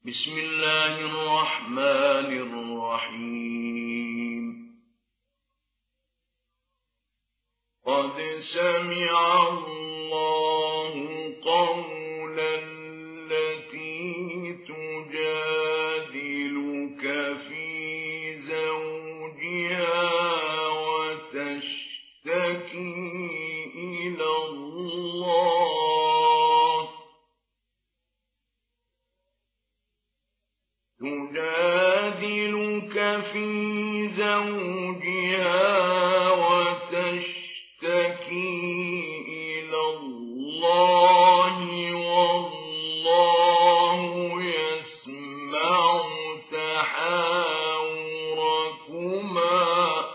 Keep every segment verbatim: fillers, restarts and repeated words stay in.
بسم الله الرحمن الرحيم قد سمع الله قول التي تجادلك في زوجها وتشتكي إلى الله تجادلك في زوجها وتشتكي إلى الله والله يسمع تحاوركما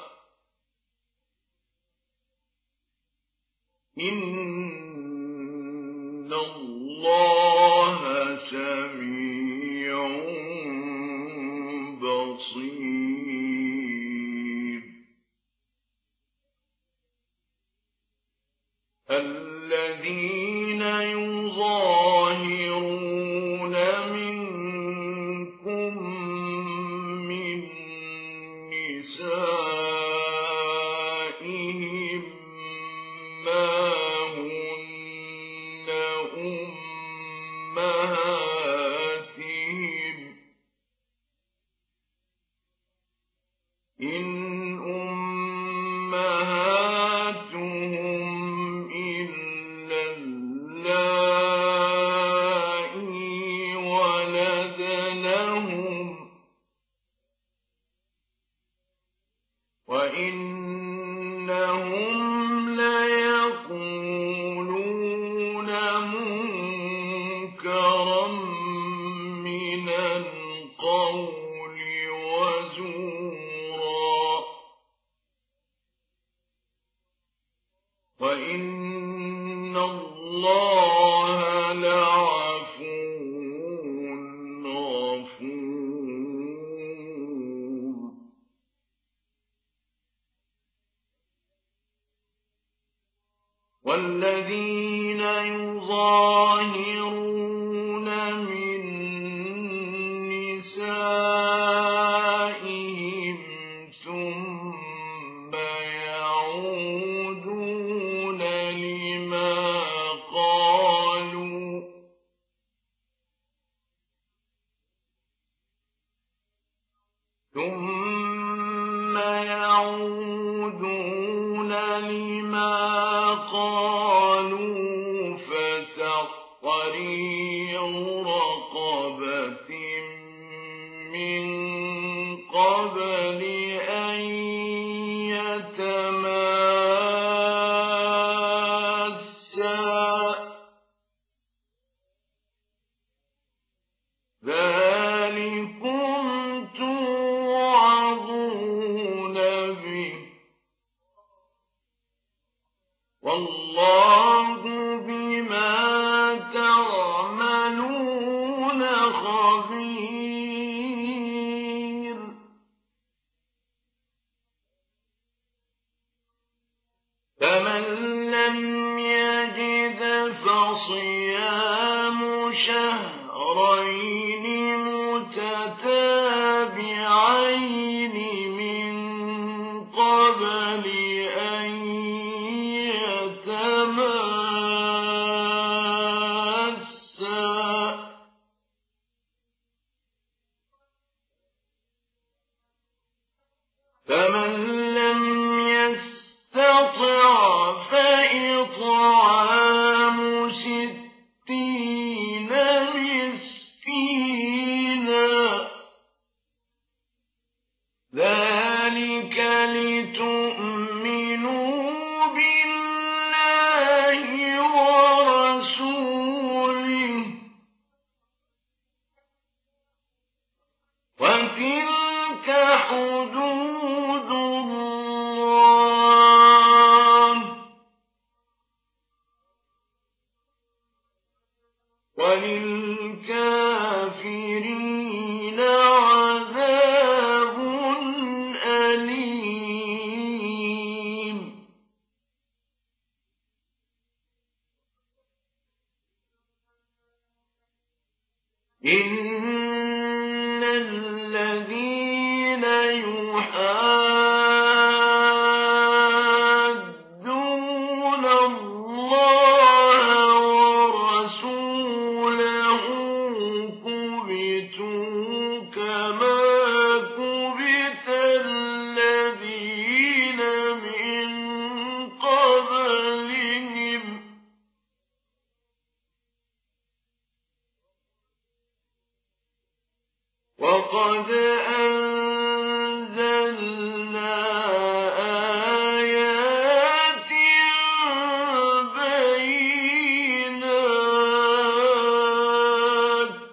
إن الله سميع بصير الذين يظاهرون منكم من نسائهم ما هن أمهاتهم إن أمهاتهم إلا اللائي ولدنهم وإنهم ليقولون منكرا من القول وزورا وإن الله لعفو غفور والذين يظاهرون من نسائهم ثم يعودون لما قالوا ثم يعودون لما قالوا فتحرير رقبة من قبل أن يتماسا ذلكم توعظون به والله بما تعملون خبير فمن لم يجد فصيام شهرين متتابعين من قبل أن يتماسا فمن لم يستطع فإطعام ستين مسكينا ذلك لتؤمنوا بالله ورسوله وتلك حدود الله وللكافرين عذاب أليم إن الذين يحادون الله ورسوله كبتوا كما كبت الذين من قبلهم وقد أنزلنا آيات بينات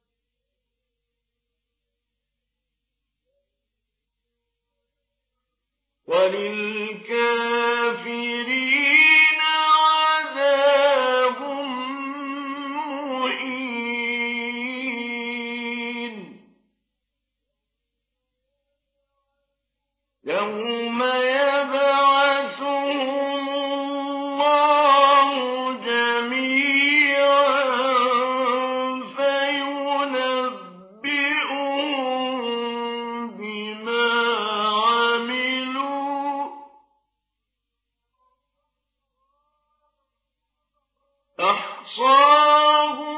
وللكافرين عذاب مهين يوم يبعثهم الله جميعا فينبئهم بما عملوا أحصاه